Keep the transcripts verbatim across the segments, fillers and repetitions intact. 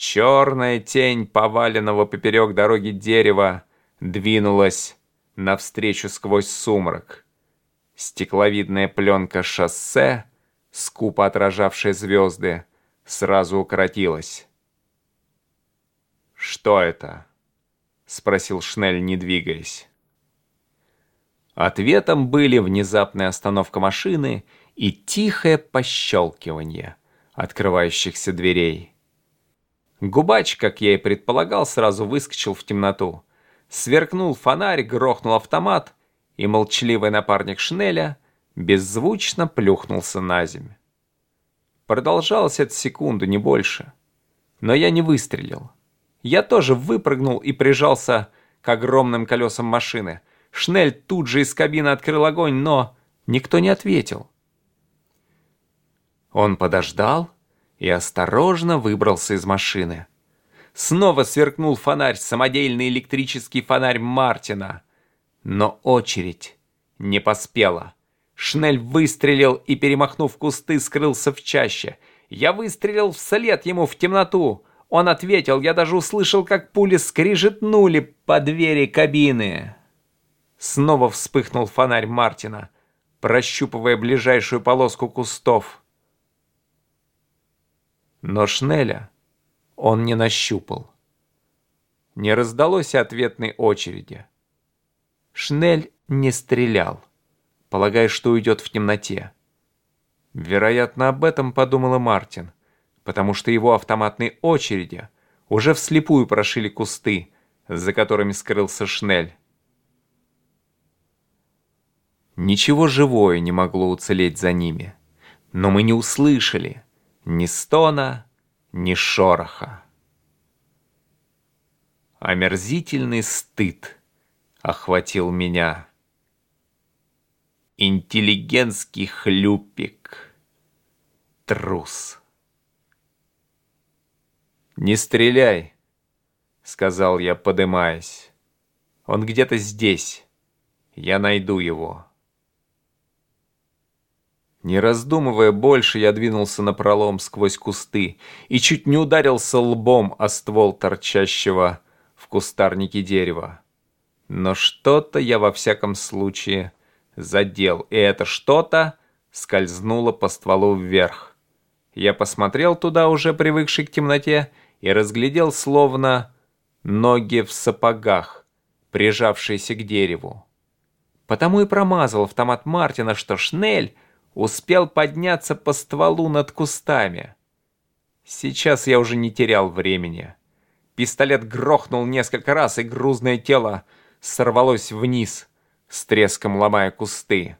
Черная тень поваленного поперек дороги дерева двинулась навстречу сквозь сумрак. Стекловидная пленка шоссе, скупо отражавшая звезды, сразу укоротилась. «Что это?» — спросил Шнель, не двигаясь. Ответом были внезапная остановка машины и тихое пощелкивание открывающихся дверей. Губач, как я и предполагал, сразу выскочил в темноту. Сверкнул фонарь, грохнул автомат, и молчаливый напарник Шнеля беззвучно плюхнулся на землю. Продолжалось это секунду, не больше. Но я не выстрелил. Я тоже выпрыгнул и прижался к огромным колесам машины. Шнель тут же из кабины открыл огонь, но никто не ответил. Он подождал и осторожно выбрался из машины. Снова сверкнул фонарь, самодельный электрический фонарь Мартина. Но очередь не поспела. Шнель выстрелил и, перемахнув кусты, скрылся в чаще. Я выстрелил вслед ему в темноту. Он ответил, я даже услышал, как пули скрижетнули по двери кабины. Снова вспыхнул фонарь Мартина, прощупывая ближайшую полоску кустов. Но Шнеля он не нащупал. Не раздалось ответной очереди. Шнель не стрелял, полагая, что уйдет в темноте. Вероятно, об этом подумал и Мартин, потому что его автоматные очереди уже вслепую прошили кусты, за которыми скрылся Шнель. Ничего живое не могло уцелеть за ними, но мы не услышали ни стона, ни шороха. Омерзительный стыд охватил меня. Интеллигентский хлюпик. Трус. «Не стреляй», — сказал я, подымаясь. «Он где-то здесь. Я найду его». Не раздумывая больше, я двинулся напролом сквозь кусты и чуть не ударился лбом о ствол торчащего в кустарнике дерева. Но что-то я во всяком случае задел, и это что-то скользнуло по стволу вверх. Я посмотрел туда, уже привыкший к темноте, и разглядел словно ноги в сапогах, прижавшиеся к дереву. Потому и промазал автомат Мартина, что Шнель успел подняться по стволу над кустами. Сейчас я уже не терял времени. Пистолет грохнул несколько раз, и грузное тело сорвалось вниз, с треском ломая кусты.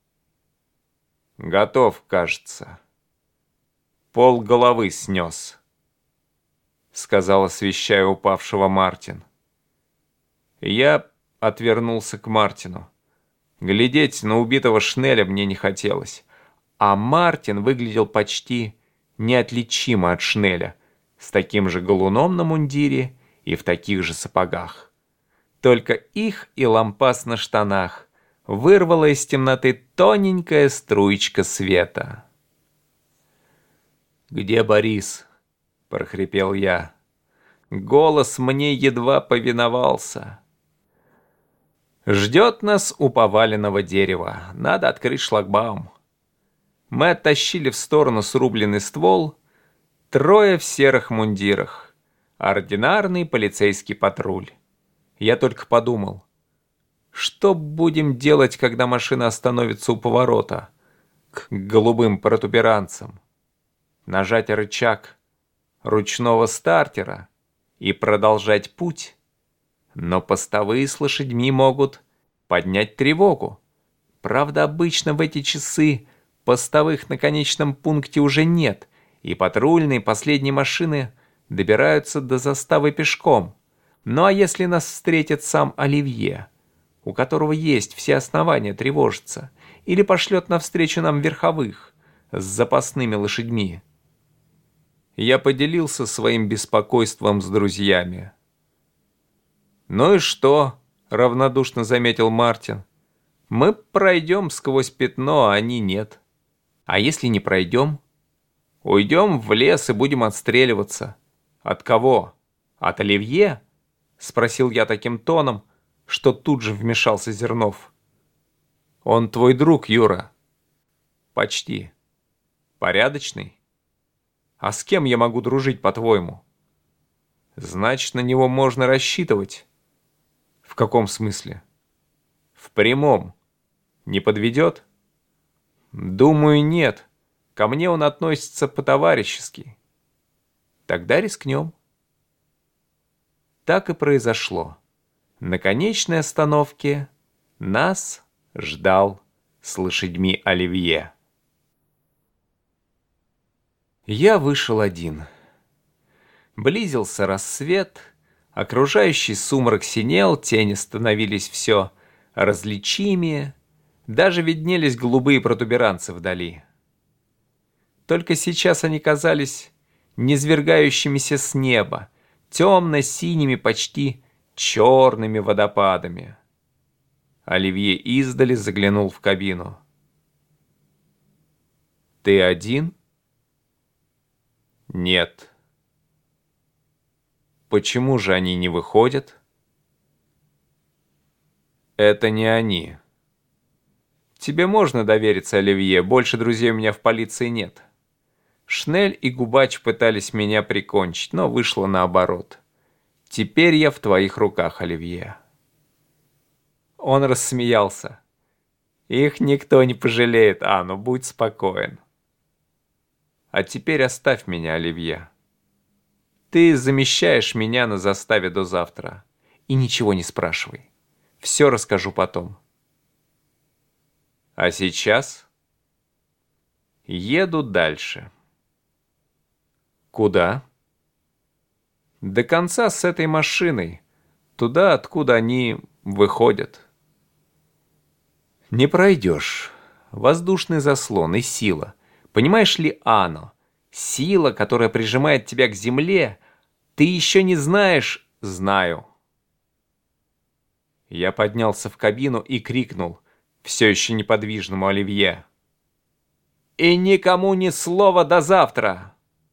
«Готов, кажется. Пол головы снес», — сказал, освещая упавшего Мартин. Я отвернулся к Мартину. Глядеть на убитого Шнеля мне не хотелось, а Мартин выглядел почти неотличимо от Шнеля, с таким же галуном на мундире и в таких же сапогах. Только их и лампас на штанах вырвала из темноты тоненькая струечка света. «Где Борис?» — прохрипел я. Голос мне едва повиновался. «Ждет нас у поваленного дерева. Надо открыть шлагбаум». Мы оттащили в сторону срубленный ствол. Трое в серых мундирах. Ординарный полицейский патруль. Я только подумал, что будем делать, когда машина остановится у поворота к голубым протуберанцам? Нажать рычаг ручного стартера и продолжать путь? Но постовые с лошадьми могут поднять тревогу. Правда, обычно в эти часы постовых на конечном пункте уже нет, и патрульные последние машины добираются до заставы пешком. Ну а если нас встретит сам Оливье, у которого есть все основания тревожиться, или пошлет навстречу нам верховых с запасными лошадьми? Я поделился своим беспокойством с друзьями. «Ну и что?» — равнодушно заметил Мартин. «Мы пройдем сквозь пятно, а они нет. А если не пройдем? Уйдем в лес и будем отстреливаться. От кого? От Оливье? Спросил я таким тоном, что тут же вмешался Зернов. Он твой друг, Юра. Почти. Порядочный? А с кем я могу дружить, по-твоему? Значит, на него можно рассчитывать. В каком смысле? В прямом. Не подведет? Думаю, нет. Ко мне он относится по-товарищески. Тогда рискнем. Так и произошло. На конечной остановке нас ждал с лошадьми Оливье. Я вышел один. Близился рассвет, окружающий сумрак синел, тени становились все различимее, даже виднелись голубые протуберанцы вдали. Только сейчас они казались низвергающимися с неба, темно-синими, почти черными водопадами. Оливье издали заглянул в кабину. «Ты один?» «Нет». «Почему же они не выходят?» «Это не они». «Тебе можно довериться, Оливье, больше друзей у меня в полиции нет». Шнель и Губач пытались меня прикончить, но вышло наоборот. Теперь я в твоих руках, Оливье. Он рассмеялся. Их никто не пожалеет, а, ну будь спокоен. А теперь оставь меня, Оливье. Ты замещаешь меня на заставе до завтра. И ничего не спрашивай. Все расскажу потом. А сейчас еду дальше. Куда? До конца с этой машиной. Туда, откуда они выходят. Не пройдешь. Воздушный заслон и сила. Понимаешь ли, Ано? Сила, которая прижимает тебя к земле. Ты еще не знаешь? Знаю. Я поднялся в кабину и крикнул все еще неподвижному Оливье. И никому ни слова до завтра.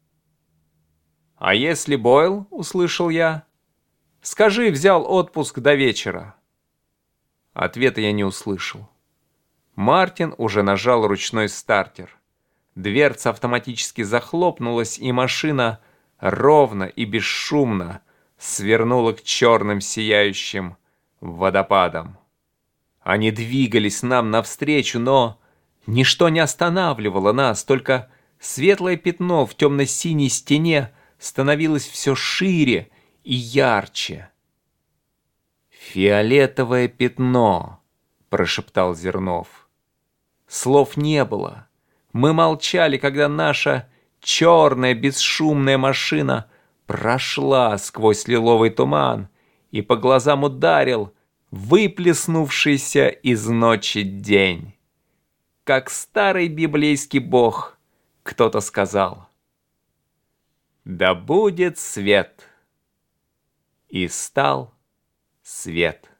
«А если Бойл?» — услышал я. «Скажи, взял отпуск до вечера». Ответа я не услышал. Мартин уже нажал ручной стартер. Дверца автоматически захлопнулась, и машина ровно и бесшумно свернула к черным сияющим водопадам. Они двигались нам навстречу, но ничто не останавливало нас, только светлое пятно в темно-синей стене становилось все шире и ярче. «Фиолетовое пятно», — прошептал Зернов. Слов не было. Мы молчали, когда наша черная бесшумная машина прошла сквозь лиловый туман и по глазам ударил выплеснувшийся из ночи день. Как старый библейский бог кто-то сказал: «Да будет свет!» И стал свет.